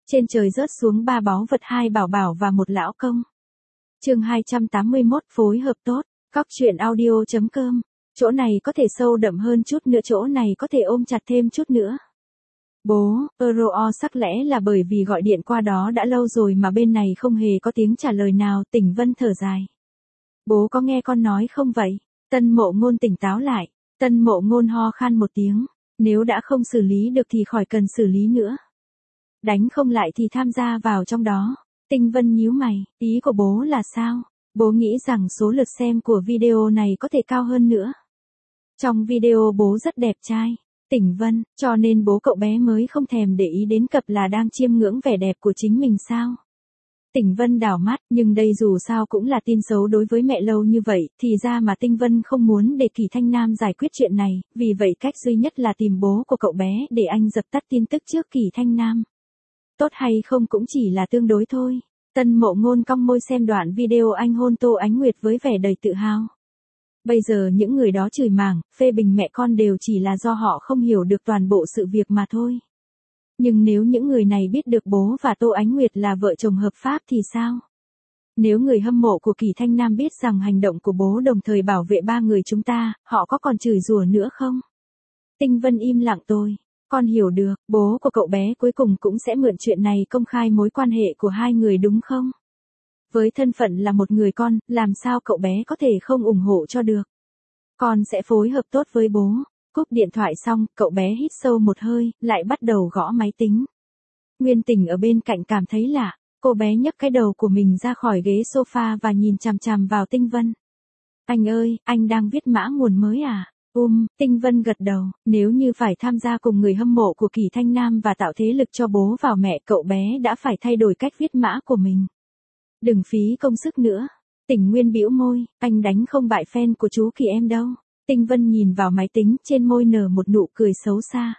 Trên trời rớt xuống 3 báu vật, 2 bảo bảo và 1 lão công. Chương 281 phối hợp tốt. Cóc truyện audio.com. Chỗ này có thể sâu đậm hơn chút nữa, chỗ này có thể ôm chặt thêm chút nữa. Bố, sắc lẽ là bởi vì gọi điện qua đó đã lâu rồi mà bên này không hề có tiếng trả lời nào. Tỉnh Vân thở dài. Bố có nghe con nói không vậy? Tân Mộ Ngôn tỉnh táo lại. Tân Mộ Ngôn ho khan một tiếng. Nếu đã không xử lý được thì khỏi cần xử lý nữa. Đánh không lại thì tham gia vào trong đó. Tinh Vân nhíu mày, ý của bố là sao? Bố nghĩ rằng số lượt xem của video này có thể cao hơn nữa. Trong video bố rất đẹp trai. Tỉnh Vân, cho nên bố cậu bé mới không thèm để ý đến cặp là đang chiêm ngưỡng vẻ đẹp của chính mình sao? Tỉnh Vân đảo mắt, nhưng đây dù sao cũng là tin xấu đối với mẹ lâu như vậy, thì ra mà Tinh Vân không muốn để Kỳ Thanh Nam giải quyết chuyện này, vì vậy cách duy nhất là tìm bố của cậu bé để anh dập tắt tin tức trước Kỳ Thanh Nam. Tốt hay không cũng chỉ là tương đối thôi. Tân Mộ Ngôn cong môi xem đoạn video anh hôn Tô Ánh Nguyệt với vẻ đầy tự hào. Bây giờ những người đó chửi mảng, phê bình mẹ con đều chỉ là do họ không hiểu được toàn bộ sự việc mà thôi. Nhưng nếu những người này biết được bố và Tô Ánh Nguyệt là vợ chồng hợp pháp thì sao? Nếu người hâm mộ của Kỳ Thanh Nam biết rằng hành động của bố đồng thời bảo vệ 3 người chúng ta, họ có còn chửi rủa nữa không? Tinh Vân im lặng tôi. Con hiểu được, bố của cậu bé cuối cùng cũng sẽ mượn chuyện này công khai mối quan hệ của hai người đúng không? Với thân phận là một người con, làm sao cậu bé có thể không ủng hộ cho được? Con sẽ phối hợp tốt với bố. Cúp điện thoại xong, cậu bé hít sâu một hơi, lại bắt đầu gõ máy tính. Nguyên Tình ở bên cạnh cảm thấy lạ, cô bé nhấc cái đầu của mình ra khỏi ghế sofa và nhìn chằm chằm vào Tinh Vân. Anh ơi, anh đang viết mã nguồn mới à? Tinh Vân gật đầu, nếu như phải tham gia cùng người hâm mộ của Kỳ Thanh Nam và tạo thế lực cho bố vào mẹ, cậu bé đã phải thay đổi cách viết mã của mình. Đừng phí công sức nữa. Tỉnh Nguyên bĩu môi, anh đánh không bại fan của chú Kỳ em đâu. Tinh Vân nhìn vào máy tính, trên môi nở một nụ cười xấu xa.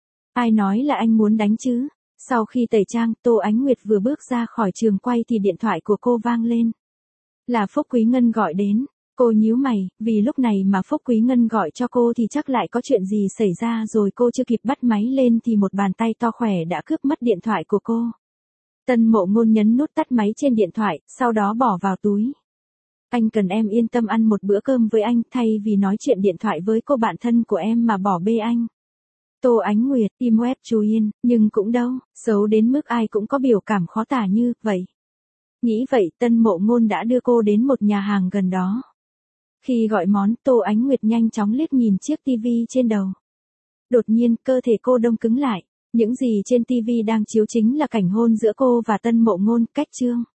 Ai nói là anh muốn đánh chứ? Sau khi tẩy trang, Tô Ánh Nguyệt vừa bước ra khỏi trường quay thì điện thoại của cô vang lên. Là Phúc Quý Ngân gọi đến. Cô nhíu mày, vì lúc này mà Phúc Quý Ngân gọi cho cô thì chắc lại có chuyện gì xảy ra rồi, cô chưa kịp bắt máy lên thì một bàn tay to khỏe đã cướp mất điện thoại của cô. Tân Mộ Ngôn nhấn nút tắt máy trên điện thoại, sau đó bỏ vào túi. Anh cần em yên tâm ăn một bữa cơm với anh, thay vì nói chuyện điện thoại với cô bạn thân của em mà bỏ bê anh. Tô Ánh Nguyệt, im web chú yên, nhưng cũng đâu, xấu đến mức ai cũng có biểu cảm khó tả như vậy. Nghĩ vậy, Tân Mộ Ngôn đã đưa cô đến một nhà hàng gần đó. Khi gọi món, Tô Ánh Nguyệt nhanh chóng liếc nhìn chiếc tivi trên đầu. Đột nhiên, cơ thể cô đông cứng lại. Những gì trên tivi đang chiếu chính là cảnh hôn giữa cô và Tân Mộ Ngôn, cách chương.